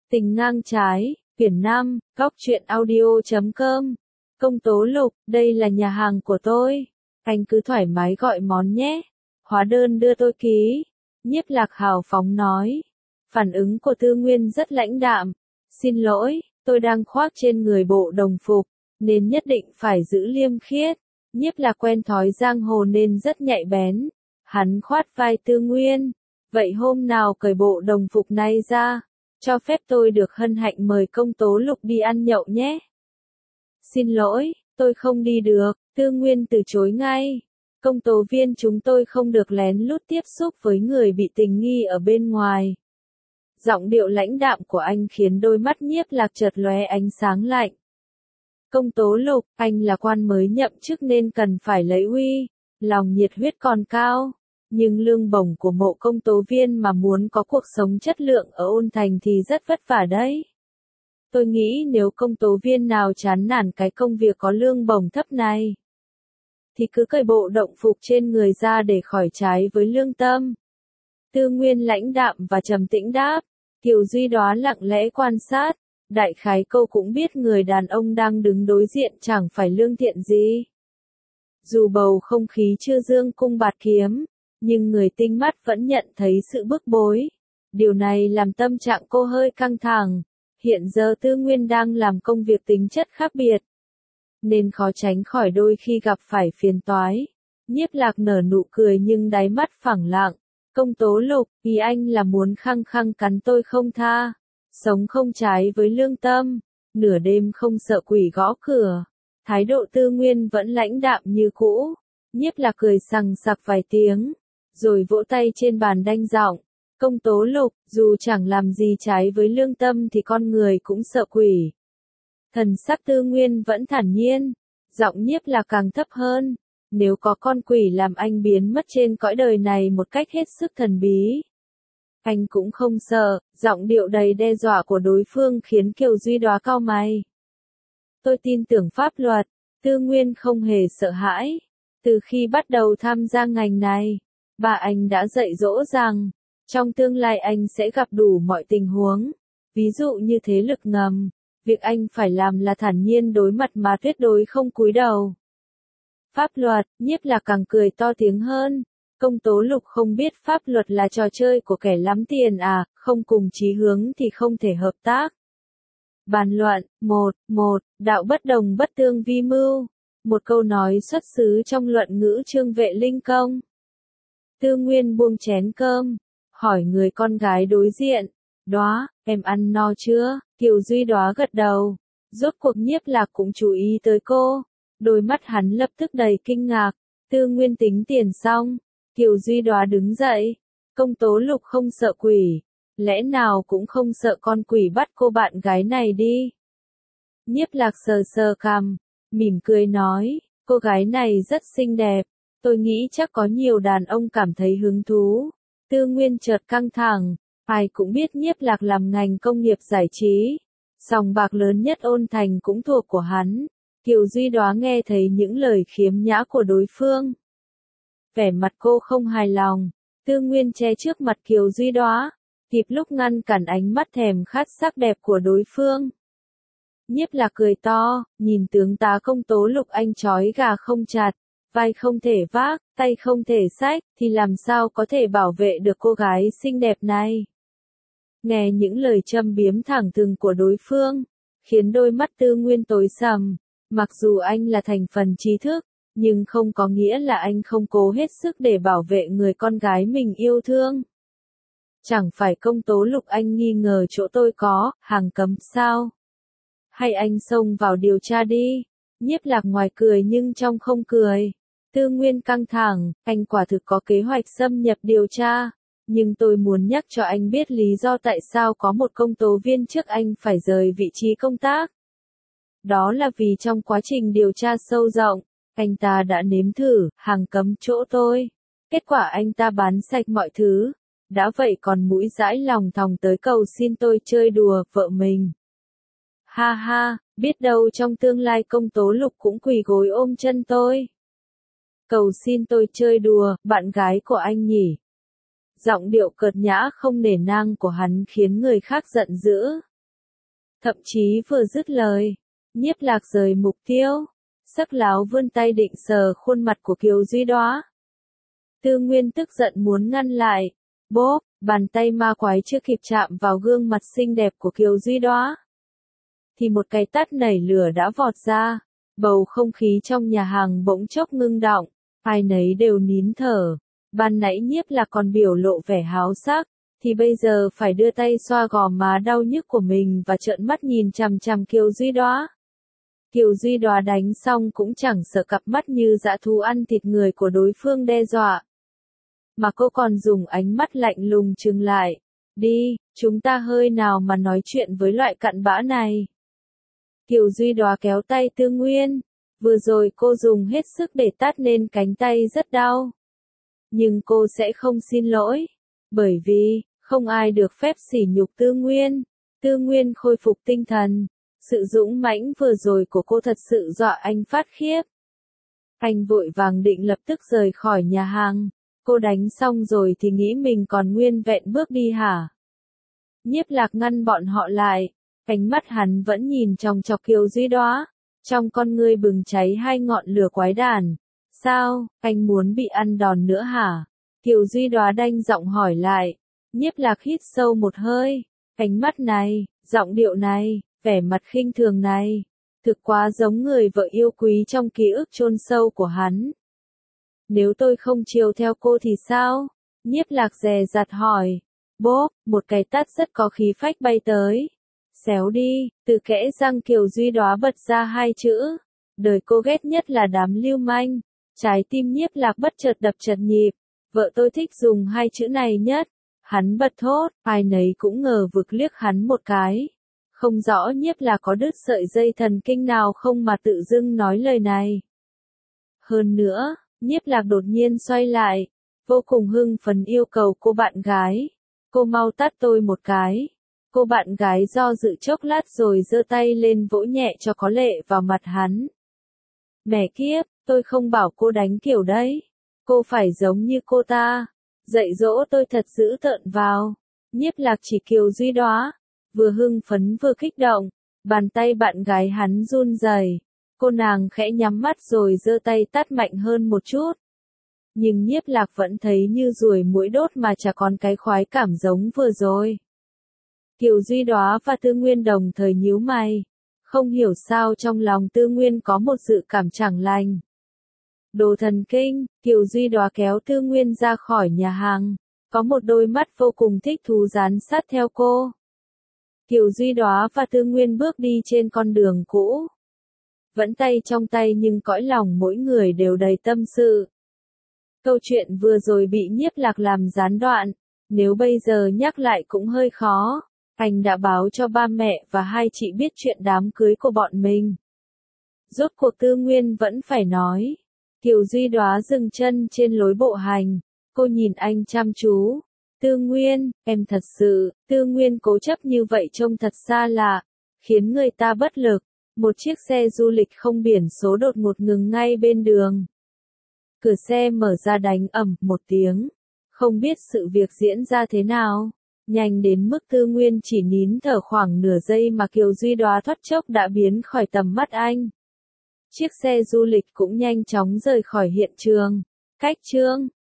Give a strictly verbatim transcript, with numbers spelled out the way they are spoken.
Tình ngang trái, quyển năm, góc truyện audio chấm com. Công tố Lục, đây là nhà hàng của tôi. Anh cứ thoải mái gọi món nhé. Hóa đơn đưa tôi ký. Nhiếp Lạc hào phóng nói. Phản ứng của Tư Nguyên rất lãnh đạm. Xin lỗi, tôi đang khoác trên người bộ đồng phục, nên nhất định phải giữ liêm khiết. Nhiếp Lạc quen thói giang hồ nên rất nhạy bén. Hắn khoát vai Tư Nguyên. Vậy hôm nào cởi bộ đồng phục này ra, cho phép tôi được hân hạnh mời công tố Lục đi ăn nhậu nhé. Xin lỗi, tôi không đi được, Tư Nguyên từ chối ngay. Công tố viên chúng tôi không được lén lút tiếp xúc với người bị tình nghi ở bên ngoài. Giọng điệu lãnh đạm của anh khiến đôi mắt Nhiếp Lạc chợt lóe ánh sáng lạnh. Công tố Lục, anh là quan mới nhậm chức nên cần phải lấy uy, lòng nhiệt huyết còn cao. Nhưng lương bổng của mộ công tố viên mà muốn có cuộc sống chất lượng ở Ôn Thành thì rất vất vả đấy. Tôi nghĩ nếu công tố viên nào chán nản cái công việc có lương bổng thấp này, thì cứ cởi bộ động phục trên người ra để khỏi trái với lương tâm. Tư Nguyên lãnh đạm và trầm tĩnh đáp. Kiều Duy Đóa lặng lẽ quan sát. Đại khái cô cũng biết người đàn ông đang đứng đối diện chẳng phải lương thiện gì. Dù bầu không khí chưa dương cung bạt kiếm, nhưng người tinh mắt vẫn nhận thấy sự bức bối. Điều này làm tâm trạng cô hơi căng thẳng. Hiện giờ Tư Nguyên đang làm công việc tính chất khác biệt, nên khó tránh khỏi đôi khi gặp phải phiền toái. Nhiếp Lạc nở nụ cười nhưng đáy mắt phẳng lặng. Công tố Lục, ý anh là muốn khăng khăng cắn tôi không tha. Sống không trái với lương tâm. Nửa đêm không sợ quỷ gõ cửa. Thái độ Tư Nguyên vẫn lãnh đạm như cũ. Nhiếp Lạc cười sằng sặc vài tiếng, rồi vỗ tay trên bàn đanh giọng. Công tố Lục, dù chẳng làm gì trái với lương tâm thì con người cũng sợ quỷ. Thần sắc Tư Nguyên vẫn thản nhiên. Giọng Nhiếp Lạc càng thấp hơn. Nếu có con quỷ làm anh biến mất trên cõi đời này một cách hết sức thần bí, anh cũng không sợ. Giọng điệu đầy đe dọa của đối phương khiến Kiều Duy Đóa cau mày. Tôi tin tưởng pháp luật. Tư Nguyên không hề sợ hãi. Từ khi bắt đầu tham gia ngành này, bà anh đã dạy dỗ rằng, trong tương lai anh sẽ gặp đủ mọi tình huống. Ví dụ như thế lực ngầm, việc anh phải làm là thản nhiên đối mặt mà tuyệt đối không cúi đầu. Pháp luật, Nhiếp Lạc càng cười to tiếng hơn. Công tố Lục không biết pháp luật là trò chơi của kẻ lắm tiền à, không cùng chí hướng thì không thể hợp tác. Bàn luận, một, một, đạo bất đồng bất tương vi mưu. Một câu nói xuất xứ trong luận ngữ Trương Vệ Linh Công. Tư Nguyên buông chén cơm, hỏi người con gái đối diện. Đóa, em ăn no chưa? Kiều Duy Đóa gật đầu. Rốt cuộc Nhiếp Lạc cũng chú ý tới cô. Đôi mắt hắn lập tức đầy kinh ngạc. Tư Nguyên tính tiền xong. Kiều Duy Đóa đứng dậy. Công tố Lục không sợ quỷ. Lẽ nào cũng không sợ con quỷ bắt cô bạn gái này đi. Nhiếp Lạc sờ sờ cằm, mỉm cười nói. Cô gái này rất xinh đẹp. Tôi nghĩ chắc có nhiều đàn ông cảm thấy hứng thú. Tư Nguyên chợt căng thẳng. Ai cũng biết Nhiếp Lạc làm ngành công nghiệp giải trí. Sòng bạc lớn nhất Ôn Thành cũng thuộc của hắn. Kiều Duy Đóa nghe thấy những lời khiếm nhã của đối phương. Vẻ mặt cô không hài lòng. Tư Nguyên che trước mặt Kiều Duy Đóa, kịp lúc ngăn cản ánh mắt thèm khát sắc đẹp của đối phương. Nhiếp Lạc cười to, nhìn tướng tá công tố Lục anh trói gà không chặt, vai không thể vác, tay không thể xách, thì làm sao có thể bảo vệ được cô gái xinh đẹp này. Nghe những lời châm biếm thẳng thừng của đối phương, khiến đôi mắt Tư Nguyên tối sầm. Mặc dù anh là thành phần trí thức, nhưng không có nghĩa là anh không cố hết sức để bảo vệ người con gái mình yêu thương. Chẳng phải công tố Lục anh nghi ngờ chỗ tôi có hàng cấm sao? Hay anh xông vào điều tra đi. Nhiếp Lạc ngoài cười nhưng trong không cười. Tư Nguyên căng thẳng, anh quả thực có kế hoạch xâm nhập điều tra. Nhưng tôi muốn nhắc cho anh biết lý do tại sao có một công tố viên trước anh phải rời vị trí công tác. Đó là vì trong quá trình điều tra sâu rộng, anh ta đã nếm thử hàng cấm chỗ tôi. Kết quả anh ta bán sạch mọi thứ. Đã vậy còn mũi dãi lòng thòng tới cầu xin tôi chơi đùa vợ mình. Ha ha, biết đâu trong tương lai công tố Lục cũng quỳ gối ôm chân tôi. Cầu xin tôi chơi đùa, bạn gái của anh nhỉ? Giọng điệu cợt nhã không nể nang của hắn khiến người khác giận dữ. Thậm chí vừa dứt lời, Nhiếp Lạc rời mục tiêu, sắc láo vươn tay định sờ khuôn mặt của Kiều Duy Đóa. Tư Nguyên tức giận muốn ngăn lại, bốp, bàn tay ma quái chưa kịp chạm vào gương mặt xinh đẹp của Kiều Duy Đóa, thì một cái tát nảy lửa đã vọt ra, bầu không khí trong nhà hàng bỗng chốc ngưng đọng, ai nấy đều nín thở. Ban nãy Nhiếp Lạc còn biểu lộ vẻ háo sắc, thì bây giờ phải đưa tay xoa gò má đau nhức của mình và trợn mắt nhìn chằm chằm Kiều Duy Đóa. Kiều Duy Đóa đánh xong cũng chẳng sợ cặp mắt như dã thú ăn thịt người của đối phương đe dọa, mà cô còn dùng ánh mắt lạnh lùng trừng lại. Đi, chúng ta hơi nào mà nói chuyện với loại cặn bã này. Kiều Duy Đóa kéo tay Tư Nguyên, vừa rồi cô dùng hết sức để tát nên cánh tay rất đau. Nhưng cô sẽ không xin lỗi, bởi vì, không ai được phép sỉ nhục Tư Nguyên. Tư Nguyên khôi phục tinh thần, sự dũng mãnh vừa rồi của cô thật sự dọa anh phát khiếp. Anh vội vàng định lập tức rời khỏi nhà hàng, cô đánh xong rồi thì nghĩ mình còn nguyên vẹn bước đi hả? Nhiếp Lạc ngăn bọn họ lại, ánh mắt hắn vẫn nhìn chòng chọc Kiều Duy Đóa, trong con ngươi bừng cháy hai ngọn lửa quái đản. Sao, anh muốn bị ăn đòn nữa hả? Kiều Duy Đóa đanh giọng hỏi lại. Nhiếp Lạc hít sâu một hơi, ánh mắt này, giọng điệu này, vẻ mặt khinh thường này, thực quá giống người vợ yêu quý trong ký ức chôn sâu của hắn. Nếu tôi không chiều theo cô thì sao? Nhiếp Lạc dè dặt hỏi. Bốp, một cái tát rất có khí phách bay tới. Xéo đi, từ kẽ răng Kiều Duy Đóa bật ra hai chữ. Đời cô ghét nhất là đám lưu manh. Trái tim Nhiếp Lạc bất chợt đập chật nhịp. Vợ tôi thích dùng hai chữ này nhất. Hắn bật thốt, ai nấy cũng ngờ vực liếc hắn một cái. Không rõ Nhiếp Lạc có đứt sợi dây thần kinh nào không mà tự dưng nói lời này. Hơn nữa, Nhiếp Lạc đột nhiên xoay lại, vô cùng hưng phấn yêu cầu cô bạn gái. Cô mau tát tôi một cái. Cô bạn gái do dự chốc lát rồi giơ tay lên vỗ nhẹ cho có lệ vào mặt hắn. Mẹ kiếp, tôi không bảo cô đánh kiểu đấy. Cô phải giống như cô ta. Dạy dỗ tôi thật dữ tợn vào. Nhiếp Lạc chỉ Kiều Duy Đóa, vừa hưng phấn vừa kích động, bàn tay bạn gái hắn run rẩy. Cô nàng khẽ nhắm mắt rồi giơ tay tát mạnh hơn một chút. Nhưng Nhiếp Lạc vẫn thấy như ruồi muỗi đốt mà chả còn cái khoái cảm giống vừa rồi. Kiều Duy Đóa và Tư Nguyên đồng thời nhíu mày, không hiểu sao trong lòng Tư Nguyên có một dự cảm chẳng lành. Đồ thần kinh, Kiều Duy Đóa kéo Tư Nguyên ra khỏi nhà hàng, có một đôi mắt vô cùng thích thú dán sát theo cô. Kiều Duy Đóa và Tư Nguyên bước đi trên con đường cũ. Vẫn tay trong tay nhưng cõi lòng mỗi người đều đầy tâm sự. Câu chuyện vừa rồi bị Nhiếp Lạc làm gián đoạn, nếu bây giờ nhắc lại cũng hơi khó. Anh đã báo cho ba mẹ và hai chị biết chuyện đám cưới của bọn mình. Rốt cuộc Tư Nguyên vẫn phải nói. Kiều Duy Đóa dừng chân trên lối bộ hành, cô nhìn anh chăm chú. Tư Nguyên, em thật sự, Tư Nguyên cố chấp như vậy trông thật xa lạ, khiến người ta bất lực. Một chiếc xe du lịch không biển số đột ngột ngừng ngay bên đường. Cửa xe mở ra đánh ầm một tiếng. Không biết sự việc diễn ra thế nào. Nhanh đến mức Tư Nguyên chỉ nín thở khoảng nửa giây mà Kiều Duy Đóa thoát chốc đã biến khỏi tầm mắt anh. Chiếc xe du lịch cũng nhanh chóng rời khỏi hiện trường. Cách chương